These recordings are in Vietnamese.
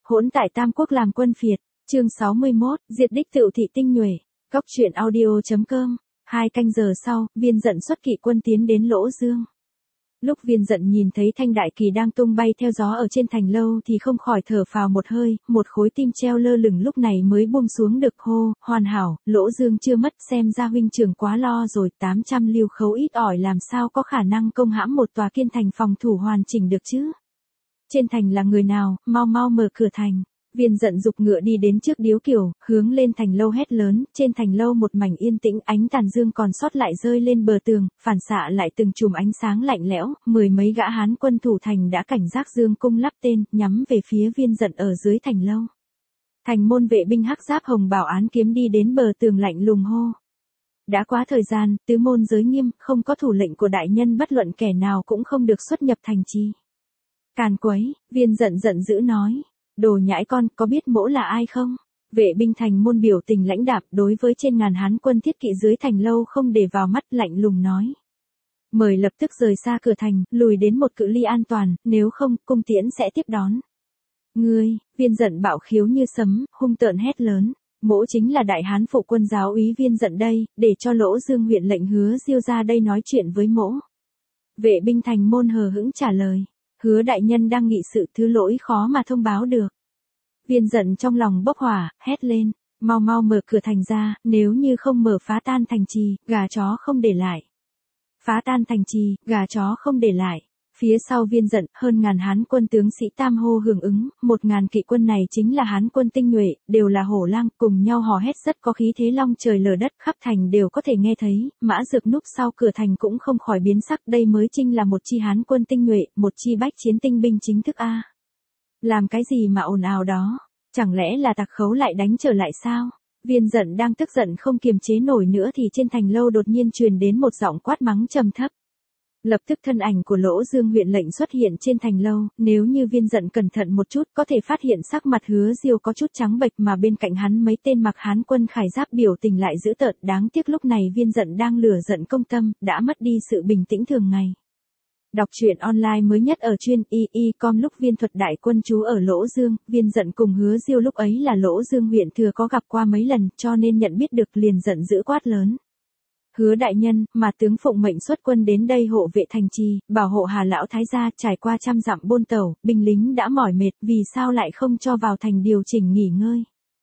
Hỗn tại Tam Quốc làm quân phiệt, chương 61, diệt đích Tựu thị tinh nhuệ. Cóc truyện audio.com. 2 canh giờ sau, Viên Dận xuất kỵ quân tiến đến Lỗ Dương. Lúc Viên Dận nhìn thấy thanh đại kỳ đang tung bay theo gió ở trên thành lâu thì không khỏi thở phào một hơi, một khối tim treo lơ lửng lúc này mới buông xuống được. Hô, hoàn hảo, Lỗ Dương chưa mất, xem ra huynh trưởng quá lo rồi. 800 lưu khấu ít ỏi làm sao có khả năng công hãm một tòa kiên thành phòng thủ hoàn chỉnh được chứ. Trên thành là người nào, mau mau mở cửa thành. Viên Dận giục ngựa đi đến trước điếu kiều, hướng lên thành lâu hét lớn. Trên thành lâu một mảnh yên tĩnh, ánh tàn dương còn sót lại rơi lên bờ tường, phản xạ lại từng chùm ánh sáng lạnh lẽo. 10 mấy gã Hán quân thủ thành đã cảnh giác dương cung lắp tên, nhắm về phía Viên Dận ở dưới thành lâu. Thành môn vệ binh hắc giáp hồng bảo án kiếm đi đến bờ tường lạnh lùng hô: đã quá thời gian, tứ môn giới nghiêm, không có thủ lệnh của đại nhân bất luận kẻ nào cũng không được xuất nhập thành trì. Càn quấy, Viên Dận giận dữ nói: đồ nhãi con, có biết mỗ là ai không? Vệ binh thành môn biểu tình lãnh đạm đối với trên ngàn Hán quân thiết kỵ dưới thành lâu không để vào mắt, lạnh lùng nói: mời lập tức rời xa cửa thành, lùi đến một cự ly an toàn, nếu không, cung tiễn sẽ tiếp đón. Ngươi, Viên Dận bạo khiếu như sấm, hung tợn hét lớn: mỗ chính là đại Hán phụ quân giáo úy Viên Dận đây, để cho Lỗ Dương huyện lệnh Hứa Diêu ra đây nói chuyện với mỗ. Vệ binh thành môn hờ hững trả lời: Hứa đại nhân đang nghị sự, thứ lỗi khó mà thông báo được. Viên Dận trong lòng bốc hỏa, hét lên: mau mau mở cửa thành ra, nếu như không mở phá tan thành trì, gà chó không để lại. Phá tan thành trì, gà chó không để lại. Phía sau Viên Dận, hơn ngàn Hán quân tướng sĩ tam hô hưởng ứng, 1000 kỵ quân này chính là Hán quân tinh nhuệ, đều là hổ lang, cùng nhau hò hét rất có khí thế long trời lở đất, khắp thành đều có thể nghe thấy. Mã Dược núp sau cửa thành cũng không khỏi biến sắc, đây mới chính là một chi Hán quân tinh nhuệ, một chi bách chiến tinh binh chính thức a. Làm cái gì mà ồn ào đó? Chẳng lẽ là Tặc Khấu lại đánh trở lại sao? Viên Dận đang tức giận không kiềm chế nổi nữa thì trên thành lâu đột nhiên truyền đến một giọng quát mắng trầm thấp. Lập tức thân ảnh của Lỗ Dương huyện lệnh xuất hiện trên thành lâu, nếu như Viên Dận cẩn thận một chút có thể phát hiện sắc mặt Hứa Diêu có chút trắng bệch mà bên cạnh hắn mấy tên mặc Hán quân khải giáp biểu tình lại dữ tợn, đáng tiếc lúc này Viên Dận đang lửa giận công tâm, đã mất đi sự bình tĩnh thường ngày. Đọc truyện online mới nhất ở truyện.com. Lúc Viên Thuật đại quân trú ở Lỗ Dương, Viên Dận cùng Hứa Diêu lúc ấy là Lỗ Dương huyện thừa có gặp qua mấy lần, cho nên nhận biết được liền giận dữ quát lớn: Hứa đại nhân, mà tướng phụng mệnh xuất quân đến đây hộ vệ thành trì, bảo hộ Hà lão thái gia, trải qua trăm dặm bôn tẩu, binh lính đã mỏi mệt, vì sao lại không cho vào thành điều chỉnh nghỉ ngơi?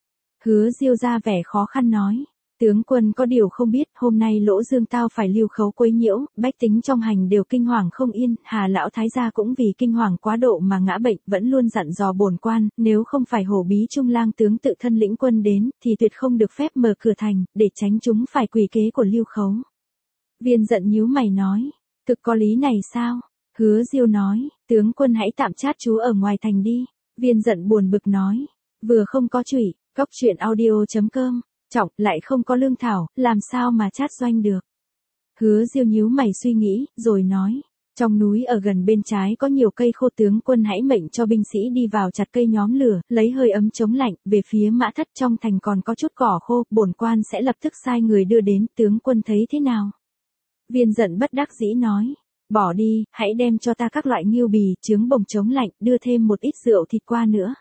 Hứa Diêu ra vẻ khó khăn nói: tướng quân có điều không biết, hôm nay Lỗ Dương tao phải lưu khấu quấy nhiễu, bách tính trong hành đều kinh hoàng không yên, Hà lão thái gia cũng vì kinh hoàng quá độ mà ngã bệnh, vẫn luôn dặn dò bổn quan, nếu không phải Hổ Bí Trung lang tướng tự thân lĩnh quân đến, thì tuyệt không được phép mở cửa thành, để tránh chúng phải quỳ kế của lưu khấu. Viên Dận nhíu mày nói: thực có lý này sao? Hứa Diêu nói: tướng quân hãy tạm chát trú ở ngoài thành đi. Viên Dận buồn bực nói: vừa không có chủy, cóc truyện audio.com. Trọng, lại không có lương thảo, làm sao mà chát doanh được. Hứa Diêu nhíu mày suy nghĩ, rồi nói: trong núi ở gần bên trái có nhiều cây khô, tướng quân hãy mệnh cho binh sĩ đi vào chặt cây nhóm lửa, lấy hơi ấm chống lạnh, về phía Mã Thất trong thành còn có chút cỏ khô, bổn quan sẽ lập tức sai người đưa đến, tướng quân thấy thế nào? Viên Dận bất đắc dĩ nói: bỏ đi, hãy đem cho ta các loại nghiêu bì, trứng bồng chống lạnh, đưa thêm một ít rượu thịt qua nữa.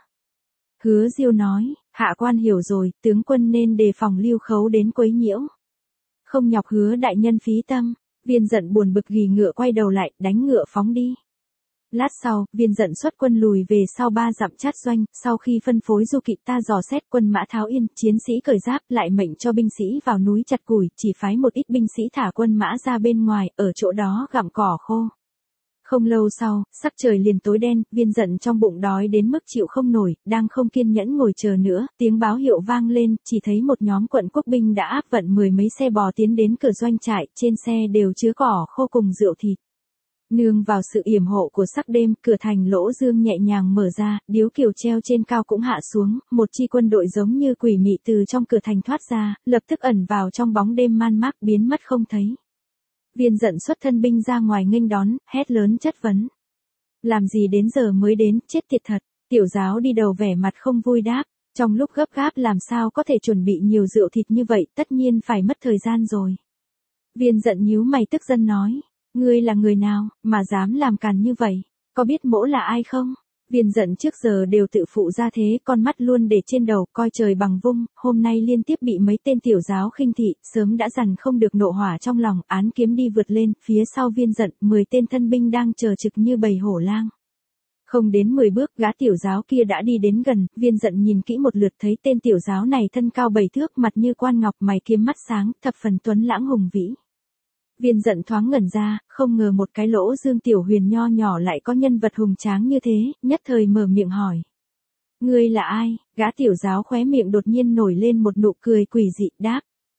Hứa Diêu nói: hạ quan hiểu rồi, tướng quân nên đề phòng lưu khấu đến quấy nhiễu. Không nhọc Hứa đại nhân phí tâm. Viên Dận buồn bực ghi ngựa quay đầu lại, đánh ngựa phóng đi. Lát sau, Viên Dận xuất quân lùi về sau 3 dặm chát doanh, sau khi phân phối du kỵ ta dò xét quân mã tháo yên, chiến sĩ cởi giáp, lại mệnh cho binh sĩ vào núi chặt củi, chỉ phái một ít binh sĩ thả quân mã ra bên ngoài, ở chỗ đó gặm cỏ khô. Không lâu sau, sắc trời liền tối đen, Viên Dận trong bụng đói đến mức chịu không nổi, đang không kiên nhẫn ngồi chờ nữa, tiếng báo hiệu vang lên, chỉ thấy một nhóm quận quốc binh đã áp vận 10 mấy xe bò tiến đến cửa doanh trại, trên xe đều chứa cỏ khô cùng rượu thịt. Nương vào sự yểm hộ của sắc đêm, cửa thành Lỗ Dương nhẹ nhàng mở ra, điếu kiều treo trên cao cũng hạ xuống, một chi quân đội giống như quỷ mị từ trong cửa thành thoát ra, lập tức ẩn vào trong bóng đêm man mác biến mất không thấy. Viên Dận xuất thân binh ra ngoài nghênh đón, hét lớn chất vấn: làm gì đến giờ mới đến, chết tiệt thật. Tiểu giáo đi đầu vẻ mặt không vui đáp: trong lúc gấp gáp làm sao có thể chuẩn bị nhiều rượu thịt như vậy, tất nhiên phải mất thời gian rồi. Viên Dận nhíu mày tức giận nói: ngươi là người nào, mà dám làm càn như vậy? Có biết mỗ là ai không? Viên Dận trước giờ đều tự phụ ra thế, con mắt luôn để trên đầu, coi trời bằng vung, hôm nay liên tiếp bị mấy tên tiểu giáo khinh thị, sớm đã dằn không được nộ hỏa trong lòng, án kiếm đi vượt lên, phía sau Viên Dận, 10 tên thân binh đang chờ trực như bầy hổ lang. Không đến 10 bước, gã tiểu giáo kia đã đi đến gần, Viên Dận nhìn kỹ một lượt thấy tên tiểu giáo này thân cao 7 thước, mặt như quan ngọc, mày kiếm mắt sáng, thập phần tuấn lãng hùng vĩ. Viên Dận thoáng ngẩn ra, không ngờ một cái lỗ dương tiểu huyền nho nhỏ lại có nhân vật hùng tráng như thế, nhất thời mở miệng hỏi. Ngươi là ai? Gã tiểu giáo khóe miệng đột nhiên nổi lên một nụ cười quỷ dị, đáp.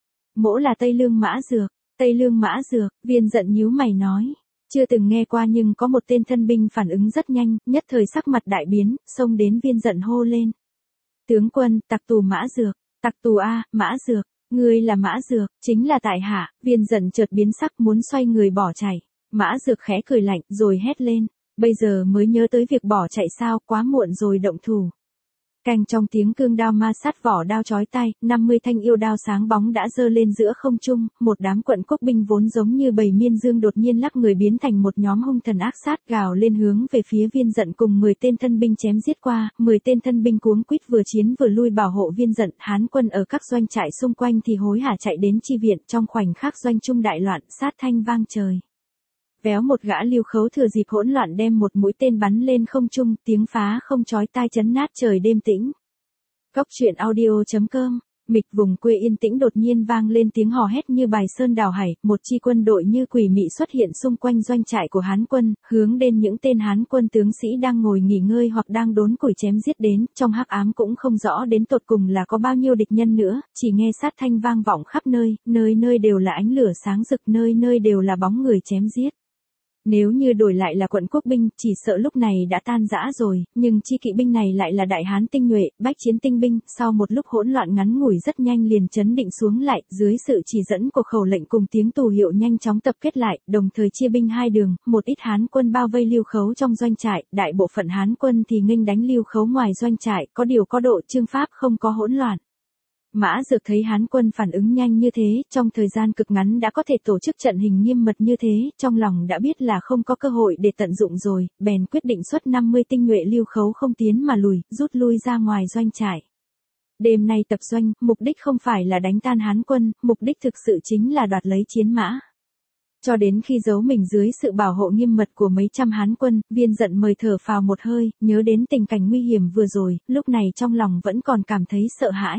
Mỗ là Tây Lương Mã Dược. Tây Lương Mã Dược, Viên Dận nhíu mày nói. Chưa từng nghe qua nhưng có một tên thân binh phản ứng rất nhanh, nhất thời sắc mặt đại biến, xông đến Viên Dận hô lên. Tướng quân, tặc tù Mã Dược, tặc tù a, Mã Dược. Ngươi là Mã Dược, chính là tại hạ. Viên Dận chợt biến sắc muốn xoay người bỏ chạy. Mã Dược khẽ cười lạnh rồi hét lên. Bây giờ mới nhớ tới việc bỏ chạy sao, quá muộn rồi động thủ. Canh trong tiếng cương đao ma sát vỏ đao chói tai, 50 thanh yêu đao sáng bóng đã giơ lên giữa không trung, một đám quận quốc binh vốn giống như bầy miên dương đột nhiên lắc người biến thành một nhóm hung thần ác sát gào lên hướng về phía Viên Dận cùng 10 tên thân binh chém giết qua, 10 tên thân binh cuống quýt vừa chiến vừa lui bảo hộ Viên Dận, Hán quân ở các doanh trại xung quanh thì hối hả chạy đến chi viện, trong khoảnh khắc doanh trung đại loạn, sát thanh vang trời. Véo một gã Lưu Khấu thừa dịp hỗn loạn đem một mũi tên bắn lên không trung, tiếng phá không chói tai chấn nát trời đêm tĩnh. Cốc truyện audio.com, mịch vùng quê yên tĩnh đột nhiên vang lên tiếng hò hét như bài sơn đào hải, một chi quân đội như quỷ mị xuất hiện xung quanh doanh trại của Hán quân, hướng đến những tên Hán quân tướng sĩ đang ngồi nghỉ ngơi hoặc đang đốn củi chém giết đến, trong hắc ám cũng không rõ đến tột cùng là có bao nhiêu địch nhân nữa, chỉ nghe sát thanh vang vọng khắp nơi, nơi nơi đều là ánh lửa sáng rực, nơi nơi đều là bóng người chém giết. Nếu như đổi lại là quận quốc binh, chỉ sợ lúc này đã tan rã rồi, nhưng chi kỵ binh này lại là đại hán tinh nhuệ, bách chiến tinh binh, sau một lúc hỗn loạn ngắn ngủi rất nhanh liền chấn định xuống lại, dưới sự chỉ dẫn của khẩu lệnh cùng tiếng tù hiệu nhanh chóng tập kết lại, đồng thời chia binh hai đường, một ít Hán quân bao vây Lưu Khấu trong doanh trại, đại bộ phận Hán quân thì nghênh đánh Lưu Khấu ngoài doanh trại, có điều có độ chương pháp không có hỗn loạn. Mã Dược thấy Hán quân phản ứng nhanh như thế, trong thời gian cực ngắn đã có thể tổ chức trận hình nghiêm mật như thế, trong lòng đã biết là không có cơ hội để tận dụng rồi, bèn quyết định xuất 50 tinh nhuệ Lưu Khấu không tiến mà lùi, rút lui ra ngoài doanh trại. Đêm nay tập doanh, mục đích không phải là đánh tan Hán quân, mục đích thực sự chính là đoạt lấy chiến mã. Cho đến khi giấu mình dưới sự bảo hộ nghiêm mật của mấy trăm Hán quân, Viên Dận mời thở phào một hơi, nhớ đến tình cảnh nguy hiểm vừa rồi, lúc này trong lòng vẫn còn cảm thấy sợ hãi.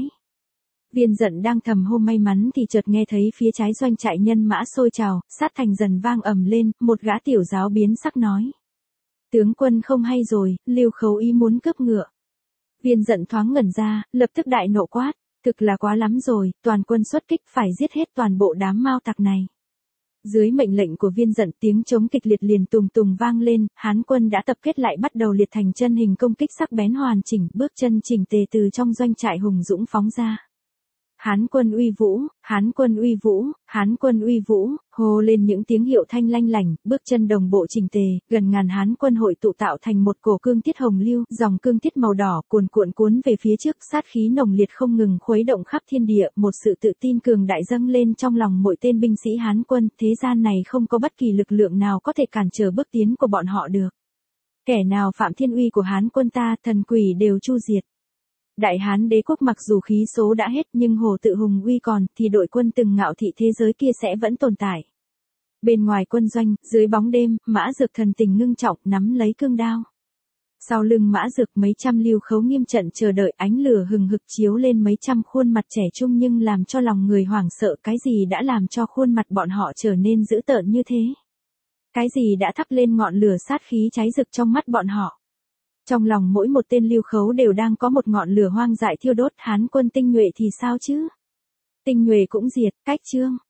Viên Dận đang thầm hô may mắn thì chợt nghe thấy phía trái doanh trại nhân mã sôi trào, sát thành dần vang ầm lên, một gã tiểu giáo biến sắc nói. Tướng quân không hay rồi, Lưu Khấu ý muốn cướp ngựa. Viên Dận thoáng ngẩn ra, lập tức đại nộ quát, thực là quá lắm rồi, toàn quân xuất kích phải giết hết toàn bộ đám mao tặc này. Dưới mệnh lệnh của Viên Dận tiếng chống kịch liệt liền tùng tùng vang lên, Hán quân đã tập kết lại bắt đầu liệt thành chân hình công kích sắc bén hoàn chỉnh, bước chân chỉnh tề từ trong doanh trại hùng dũng phóng ra. Hán quân uy vũ, Hán quân uy vũ, Hán quân uy vũ, hô lên những tiếng hiệu thanh lanh lảnh, bước chân đồng bộ chỉnh tề, gần ngàn Hán quân hội tụ tạo thành một cổ cương tiết hồng lưu, dòng cương tiết màu đỏ cuồn cuộn cuốn về phía trước, sát khí nồng liệt không ngừng khuấy động khắp thiên địa, một sự tự tin cường đại dâng lên trong lòng mỗi tên binh sĩ Hán quân, thế gian này không có bất kỳ lực lượng nào có thể cản trở bước tiến của bọn họ được. Kẻ nào phạm thiên uy của Hán quân ta, thần quỷ đều chu diệt. Đại Hán đế quốc mặc dù khí số đã hết nhưng hồ tự hùng uy còn, thì đội quân từng ngạo thị thế giới kia sẽ vẫn tồn tại. Bên ngoài quân doanh, dưới bóng đêm, Mã Dược thần tình ngưng trọng nắm lấy cương đao. Sau lưng Mã Dược mấy trăm Lưu Khấu nghiêm trận chờ đợi, ánh lửa hừng hực chiếu lên mấy trăm khuôn mặt trẻ trung nhưng làm cho lòng người hoảng sợ, cái gì đã làm cho khuôn mặt bọn họ trở nên dữ tợn như thế? Cái gì đã thắp lên ngọn lửa sát khí cháy rực trong mắt bọn họ? Trong lòng mỗi một tên Lưu Khấu đều đang có một ngọn lửa hoang dại thiêu đốt, Hán quân tinh nhuệ thì sao chứ? Tinh nhuệ cũng diệt, cách chương.